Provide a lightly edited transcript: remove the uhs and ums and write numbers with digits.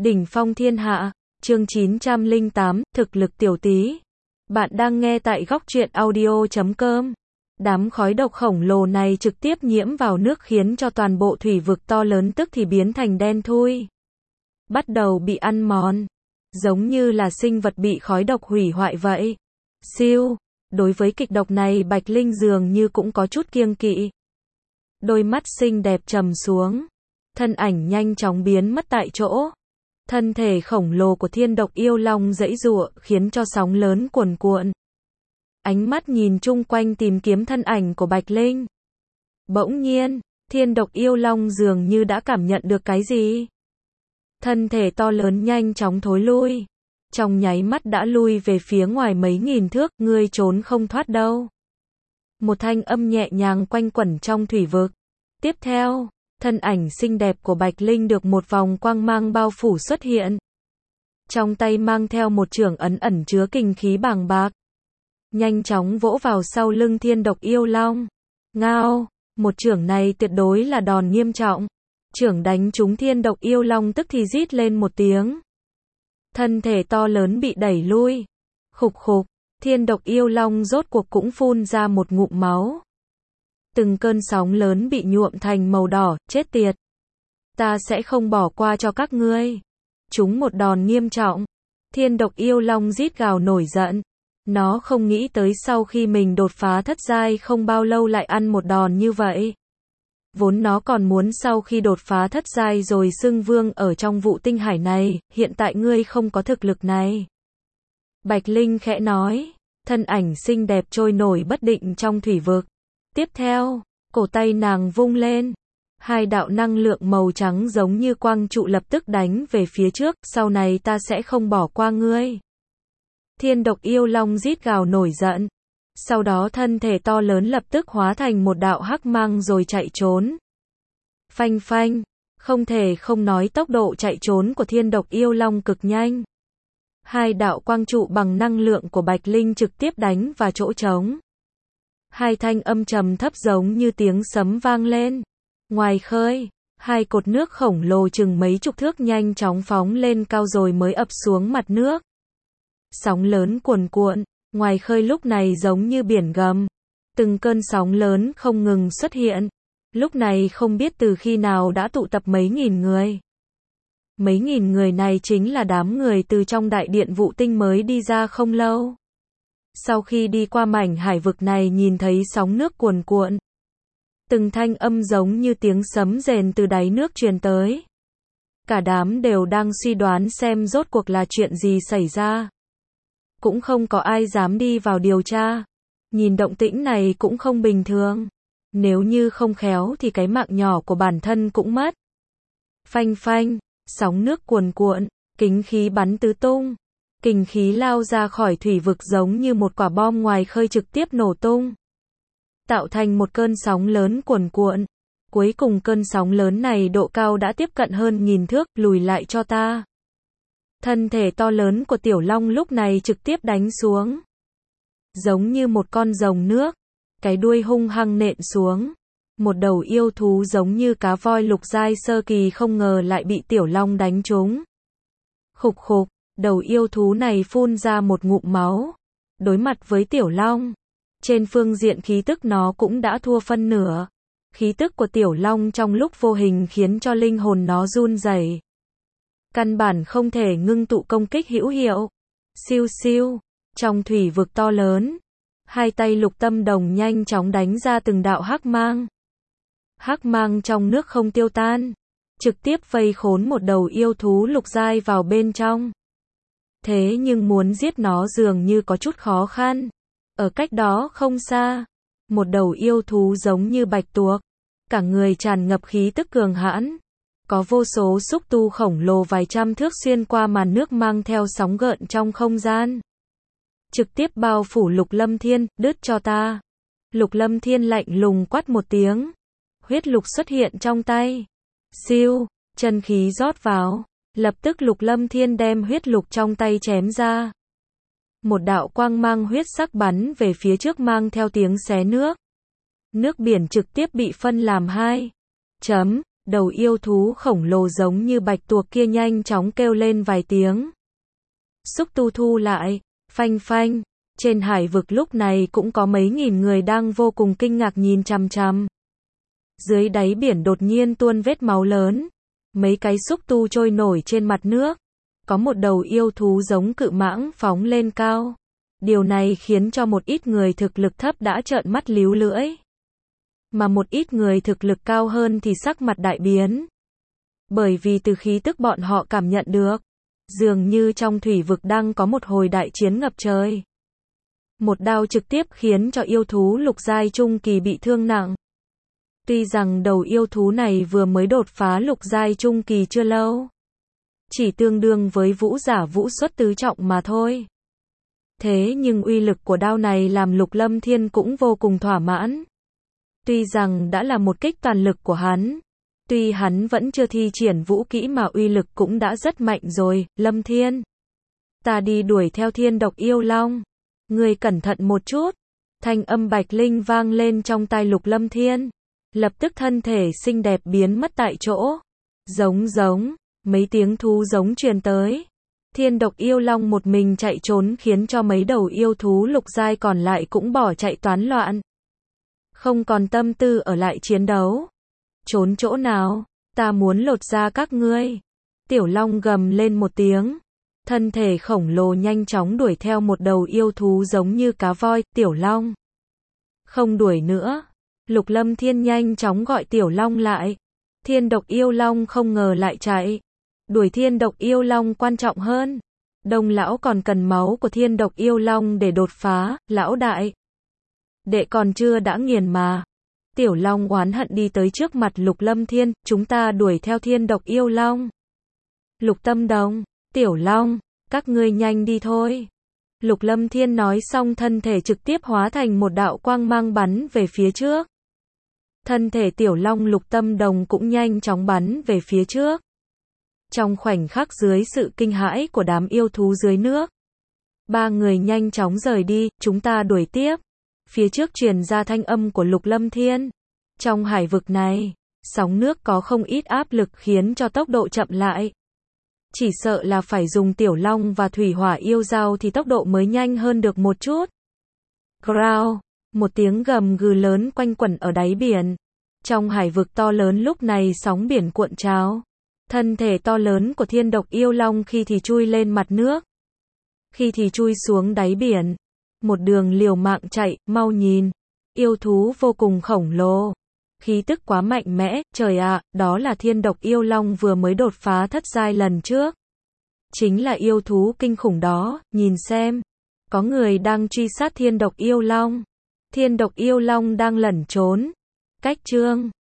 Đỉnh phong thiên hạ, chương 908, thực lực tiểu tý. Bạn đang nghe tại góc truyện audio.com. Đám khói độc khổng lồ này trực tiếp nhiễm vào nước khiến cho toàn bộ thủy vực to lớn tức thì biến thành đen thui. Bắt đầu bị ăn mòn. Giống như là sinh vật bị khói độc hủy hoại vậy. Siêu. Đối với kịch độc này Bạch Linh dường như cũng có chút kiêng kỵ. Đôi mắt xinh đẹp trầm xuống. Thân ảnh nhanh chóng biến mất tại chỗ. Thân thể khổng lồ của thiên độc yêu long giãy giụa khiến cho sóng lớn cuồn cuộn. Ánh mắt nhìn chung quanh tìm kiếm thân ảnh của Bạch Linh. Bỗng nhiên, thiên độc yêu long dường như đã cảm nhận được cái gì. Thân thể to lớn nhanh chóng thối lui. Trong nháy mắt đã lui về phía ngoài mấy nghìn thước, ngươi trốn không thoát đâu. Một thanh âm nhẹ nhàng quanh quẩn trong thủy vực. Tiếp theo, thân ảnh xinh đẹp của Bạch Linh được một vòng quang mang bao phủ xuất hiện. Trong tay mang theo một chưởng ấn ẩn chứa kình khí bàng bạc. Nhanh chóng vỗ vào sau lưng thiên độc yêu long. Ngao, một chưởng này tuyệt đối là đòn nghiêm trọng. Chưởng đánh trúng thiên độc yêu long tức thì rít lên một tiếng. Thân thể to lớn bị đẩy lui. Khục khục, thiên độc yêu long rốt cuộc cũng phun ra một ngụm máu. Từng cơn sóng lớn bị nhuộm thành màu đỏ, chết tiệt. Ta sẽ không bỏ qua cho các ngươi. Chúng một đòn nghiêm trọng. Thiên độc yêu long rít gào nổi giận. Nó không nghĩ tới sau khi mình đột phá thất giai không bao lâu lại ăn một đòn như vậy. Vốn nó còn muốn sau khi đột phá thất giai rồi xưng vương ở trong vụ tinh hải này, hiện tại ngươi không có thực lực này. Bạch Linh khẽ nói, thân ảnh xinh đẹp trôi nổi bất định trong thủy vực. Tiếp theo, cổ tay nàng vung lên. Hai đạo năng lượng màu trắng giống như quang trụ lập tức đánh về phía trước, sau này ta sẽ không bỏ qua ngươi. Thiên độc yêu long rít gào nổi giận. Sau đó thân thể to lớn lập tức hóa thành một đạo hắc mang rồi chạy trốn. Phanh phanh, không thể không nói tốc độ chạy trốn của thiên độc yêu long cực nhanh. Hai đạo quang trụ bằng năng lượng của Bạch Linh trực tiếp đánh vào chỗ trống. Hai thanh âm trầm thấp giống như tiếng sấm vang lên. Ngoài khơi, hai cột nước khổng lồ chừng mấy chục thước nhanh chóng phóng lên cao rồi mới ập xuống mặt nước. Sóng lớn cuồn cuộn, ngoài khơi lúc này giống như biển gầm. Từng cơn sóng lớn không ngừng xuất hiện. Lúc này không biết từ khi nào đã tụ tập mấy nghìn người. Mấy nghìn người này chính là đám người từ trong đại điện vụ tinh mới đi ra không lâu. Sau khi đi qua mảnh hải vực này nhìn thấy sóng nước cuồn cuộn. Từng thanh âm giống như tiếng sấm rền từ đáy nước truyền tới. Cả đám đều đang suy đoán xem rốt cuộc là chuyện gì xảy ra. Cũng không có ai dám đi vào điều tra. Nhìn động tĩnh này cũng không bình thường. Nếu như không khéo thì cái mạng nhỏ của bản thân cũng mất. Phanh phanh, sóng nước cuồn cuộn, kính khí bắn tứ tung. Kình khí lao ra khỏi thủy vực giống như một quả bom ngoài khơi trực tiếp nổ tung. Tạo thành một cơn sóng lớn cuồn cuộn. Cuối cùng cơn sóng lớn này độ cao đã tiếp cận hơn nghìn thước, lùi lại cho ta. Thân thể to lớn của tiểu long lúc này trực tiếp đánh xuống. Giống như một con rồng nước. Cái đuôi hung hăng nện xuống. Một đầu yêu thú giống như cá voi lục giai sơ kỳ không ngờ lại bị tiểu long đánh trúng. Khục khục, đầu yêu thú này phun ra một ngụm máu. Đối mặt với tiểu long. Trên phương diện khí tức nó cũng đã thua phân nửa. Khí tức của tiểu long trong lúc vô hình khiến cho linh hồn nó run rẩy. Căn bản không thể ngưng tụ công kích hữu hiệu. Siêu siêu, trong thủy vực to lớn. Hai tay Lục Tâm Đồng nhanh chóng đánh ra từng đạo hắc mang. Hắc mang trong nước không tiêu tan. Trực tiếp vây khốn một đầu yêu thú lục giai vào bên trong. Thế nhưng muốn giết nó dường như có chút khó khăn. Ở cách đó không xa. Một đầu yêu thú giống như bạch tuộc. Cả người tràn ngập khí tức cường hãn. Có vô số xúc tu khổng lồ vài trăm thước xuyên qua màn nước mang theo sóng gợn trong không gian. Trực tiếp bao phủ Lục Lâm Thiên, đứt cho ta. Lục Lâm Thiên lạnh lùng quát một tiếng. Huyết lục xuất hiện trong tay. Siêu, chân khí rót vào. Lập tức Lục Lâm Thiên đem huyết lục trong tay chém ra. Một đạo quang mang huyết sắc bắn về phía trước mang theo tiếng xé nước. Nước biển trực tiếp bị phân làm hai. Đầu yêu thú khổng lồ giống như bạch tuộc kia nhanh chóng kêu lên vài tiếng. Xúc tu thu lại, phanh phanh. Trên hải vực lúc này cũng có mấy nghìn người đang vô cùng kinh ngạc nhìn chằm chằm. Dưới đáy biển đột nhiên tuôn vết máu lớn. Mấy cái xúc tu trôi nổi trên mặt nước. Có một đầu yêu thú giống cự mãng phóng lên cao. Điều này khiến cho một ít người thực lực thấp đã trợn mắt líu lưỡi. Mà một ít người thực lực cao hơn thì sắc mặt đại biến. Bởi vì từ khí tức bọn họ cảm nhận được, dường như trong thủy vực đang có một hồi đại chiến ngập trời. Một đao trực tiếp khiến cho yêu thú lục giai trung kỳ bị thương nặng. Tuy rằng đầu yêu thú này vừa mới đột phá lục giai trung kỳ chưa lâu, chỉ tương đương với vũ giả vũ xuất tứ trọng mà thôi. Thế nhưng uy lực của đao này làm Lục Lâm Thiên cũng vô cùng thỏa mãn. Tuy rằng đã là một kích toàn lực của hắn, tuy hắn vẫn chưa thi triển vũ kỹ mà uy lực cũng đã rất mạnh rồi. Lâm Thiên, ta đi đuổi theo Thiên Độc Yêu Long, ngươi cẩn thận một chút. Thanh âm Bạch Linh vang lên trong tai Lục Lâm Thiên, lập tức thân thể xinh đẹp biến mất tại chỗ. Giống giống, mấy tiếng thú giống truyền tới. Thiên Độc Yêu Long một mình chạy trốn khiến cho mấy đầu yêu thú lục giai còn lại cũng bỏ chạy toán loạn. Không còn tâm tư ở lại chiến đấu. Trốn chỗ nào? Ta muốn lột da các ngươi. Tiểu Long gầm lên một tiếng. Thân thể khổng lồ nhanh chóng đuổi theo một đầu yêu thú giống như cá voi. Tiểu Long, không đuổi nữa. Lục Lâm Thiên nhanh chóng gọi Tiểu Long lại. Thiên Độc Yêu Long không ngờ lại chạy. Đuổi Thiên Độc Yêu Long quan trọng hơn. Đông lão còn cần máu của Thiên Độc Yêu Long để đột phá. Lão đại, đệ còn chưa đã nghiền mà. Tiểu Long oán hận đi tới trước mặt Lục Lâm Thiên. Chúng ta đuổi theo Thiên Độc Yêu Long. Lục Tâm Đồng, Tiểu Long, các ngươi nhanh đi thôi. Lục Lâm Thiên nói xong thân thể trực tiếp hóa thành một đạo quang mang bắn về phía trước. Thân thể Tiểu Long Lục Tâm Đồng cũng nhanh chóng bắn về phía trước. Trong khoảnh khắc dưới sự kinh hãi của đám yêu thú dưới nước, ba người nhanh chóng rời đi. Chúng ta đuổi tiếp. Phía trước truyền ra thanh âm của Lục Lâm Thiên. Trong hải vực này, sóng nước có không ít áp lực khiến cho tốc độ chậm lại. Chỉ sợ là phải dùng Tiểu Long và Thủy Hỏa Yêu Dao thì tốc độ mới nhanh hơn được một chút. Growl, một tiếng gầm gừ lớn quanh quẩn ở đáy biển. Trong hải vực to lớn lúc này sóng biển cuộn trào. Thân thể to lớn của Thiên Độc Yêu Long khi thì chui lên mặt nước, khi thì chui xuống đáy biển. Một đường liều mạng chạy. Mau nhìn, yêu thú vô cùng khổng lồ. Khí tức quá mạnh mẽ. Trời ạ, đó là Thiên Độc Yêu Long vừa mới đột phá thất giai lần trước. Chính là yêu thú kinh khủng đó. Nhìn xem, có người đang truy sát Thiên Độc Yêu Long. Thiên Độc Yêu Long đang lẩn trốn. Cách chương